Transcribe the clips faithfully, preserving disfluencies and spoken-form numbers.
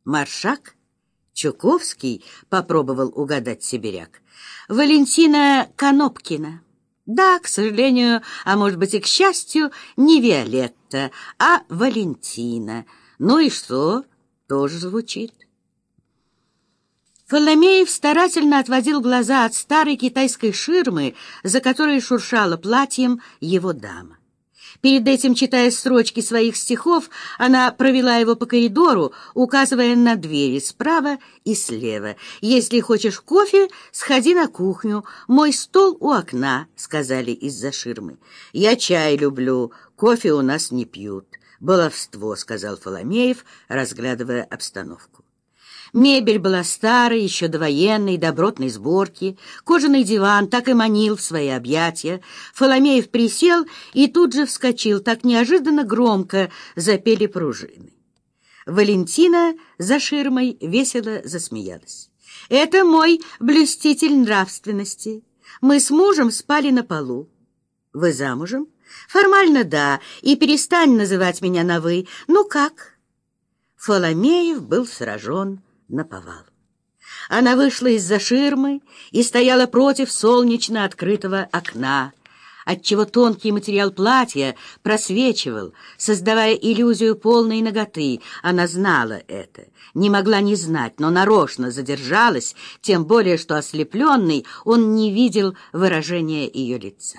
Маршак? Чуковский? Попробовал угадать сибиряк. Валентина Конопкина. Да, к сожалению, а может быть и к счастью, не Виолетта, а Валентина. Ну и что? Тоже звучит. Фоломеев старательно отводил глаза от старой китайской ширмы, за которой шуршала платьем его дама. Перед этим, читая строчки своих стихов, она провела его по коридору, указывая на двери справа и слева. «Если хочешь кофе, сходи на кухню. Мой стол у окна», — сказали из-за ширмы. «Я чай люблю, кофе у нас не пьют». «Баловство», — сказал Фоломеев, разглядывая обстановку. Мебель была старой, еще довоенной, добротной сборки. Кожаный диван так и манил в свои объятия. Фоломеев присел и тут же вскочил. Так неожиданно громко запели пружины. Валентина за ширмой весело засмеялась. «Это мой блюститель нравственности. Мы с мужем спали на полу». «Вы замужем?» «Формально да, и перестань называть меня на «вы». Ну как?» Фоломеев был сражен наповал. Она вышла из-за ширмы и стояла против солнечно открытого окна, отчего тонкий материал платья просвечивал, создавая иллюзию полной наготы. Она знала это, не могла не знать, но нарочно задержалась, тем более что ослепленный он не видел выражения ее лица.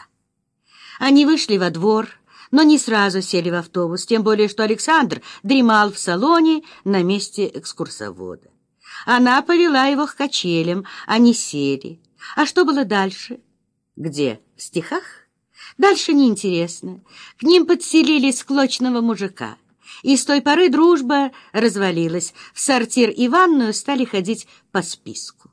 Они вышли во двор, но не сразу сели в автобус, тем более что Александр дремал в салоне на месте экскурсовода. Она повела его к качелям, они сели. А что было дальше? Где? В стихах? Дальше неинтересно. К ним подселили склочного мужика. И с той поры дружба развалилась. В сортир и ванную стали ходить по списку.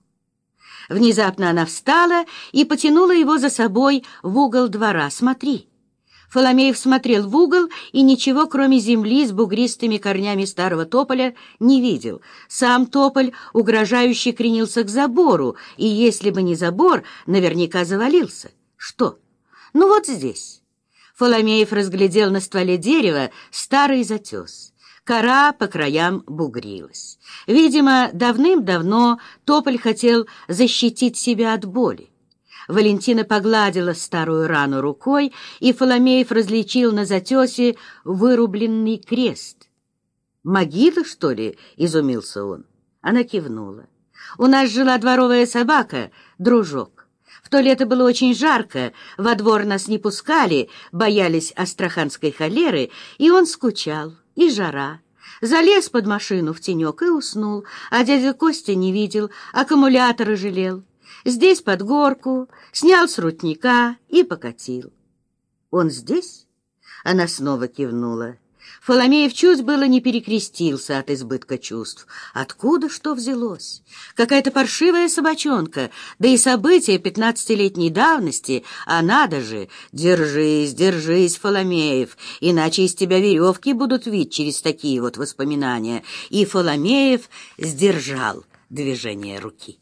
Внезапно она встала и потянула его за собой в угол двора. «Смотри». Фоломеев смотрел в угол и ничего, кроме земли с бугристыми корнями старого тополя, не видел. Сам тополь угрожающе кренился к забору, и если бы не забор, наверняка завалился. Что? Ну вот здесь. Фоломеев разглядел на стволе дерева старый затес. Кора по краям бугрилась. Видимо, давным-давно тополь хотел защитить себя от боли. Валентина погладила старую рану рукой, и Фоломеев различил на затесе вырубленный крест. «Могила, что ли?» — изумился он. Она кивнула. «У нас жила дворовая собака, Дружок. В то лето было очень жарко, во двор нас не пускали, боялись астраханской холеры, и он скучал, и жара. Залез под машину в тенек и уснул, а дядя Костя не видел, аккумуляторы жалел. Здесь под горку, снял с рутника и покатил». «Он здесь?» Она снова кивнула. Фоломеев чуть было не перекрестился от избытка чувств. Откуда что взялось? Какая-то паршивая собачонка, да и события пятнадцатилетней давности, а надо же! Держись, держись, Фоломеев, иначе из тебя веревки будут вить через такие вот воспоминания. И Фоломеев сдержал движение руки.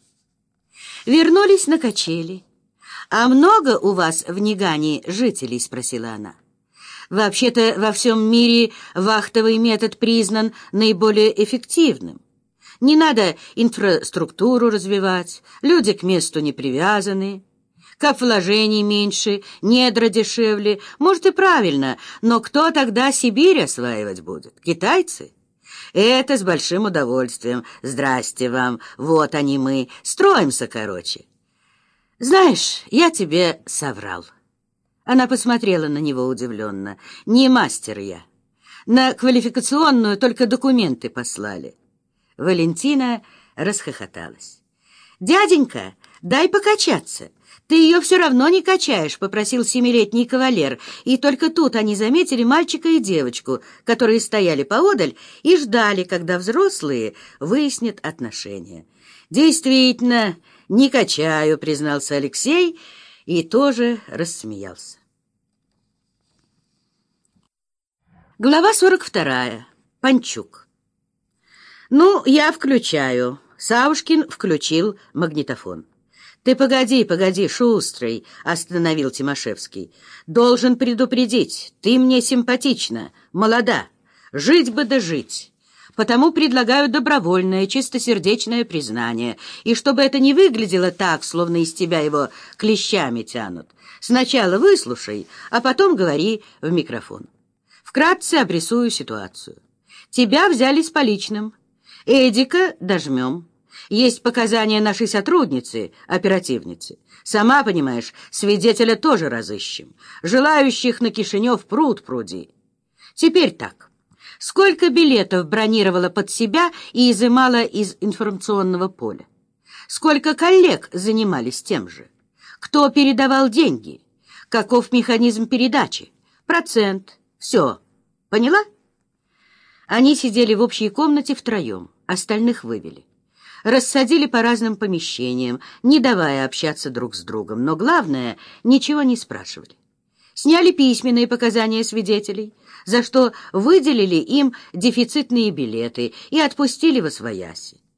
Вернулись на качели. «А много у вас в Нигане жителей?» — спросила она. «Вообще-то во всем мире вахтовый метод признан наиболее эффективным. Не надо инфраструктуру развивать, люди к месту не привязаны, кап вложений меньше, недра дешевле. Может, и правильно, но кто тогда Сибирь осваивать будет? Китайцы?» «Это с большим удовольствием. Здрасте вам. Вот они мы. Строимся, короче». «Знаешь, я тебе соврал». Она посмотрела на него удивленно. «Не мастер я. На квалификационную только документы послали». Валентина расхохоталась. «Дяденька, дай покачаться. Ты ее все равно не качаешь», — попросил семилетний кавалер. И только тут они заметили мальчика и девочку, которые стояли поодаль и ждали, когда взрослые выяснят отношения. «Действительно, не качаю», — признался Алексей и тоже рассмеялся. Глава сорок вторая. Панчук. «Ну, я включаю». Савушкин включил магнитофон. «Ты погоди, погоди, шустрый», — остановил Тимошевский. «Должен предупредить, ты мне симпатична, молода, жить бы да жить. Потому предлагаю добровольное, чистосердечное признание. И чтобы это не выглядело так, словно из тебя его клещами тянут, сначала выслушай, а потом говори в микрофон. Вкратце обрисую ситуацию. Тебя взяли с поличным. Эдика дожмем. Есть показания нашей сотрудницы, оперативницы. Сама понимаешь, свидетеля тоже разыщем. Желающих на Кишинев пруд пруди. Теперь так. Сколько билетов бронировала под себя и изымала из информационного поля? Сколько коллег занимались тем же? Кто передавал деньги? Каков механизм передачи? Процент. Все. Поняла? Они сидели в общей комнате втроем, остальных вывели. Рассадили по разным помещениям, не давая общаться друг с другом, но главное, ничего не спрашивали. Сняли письменные показания свидетелей, за что выделили им дефицитные билеты и отпустили восвояси.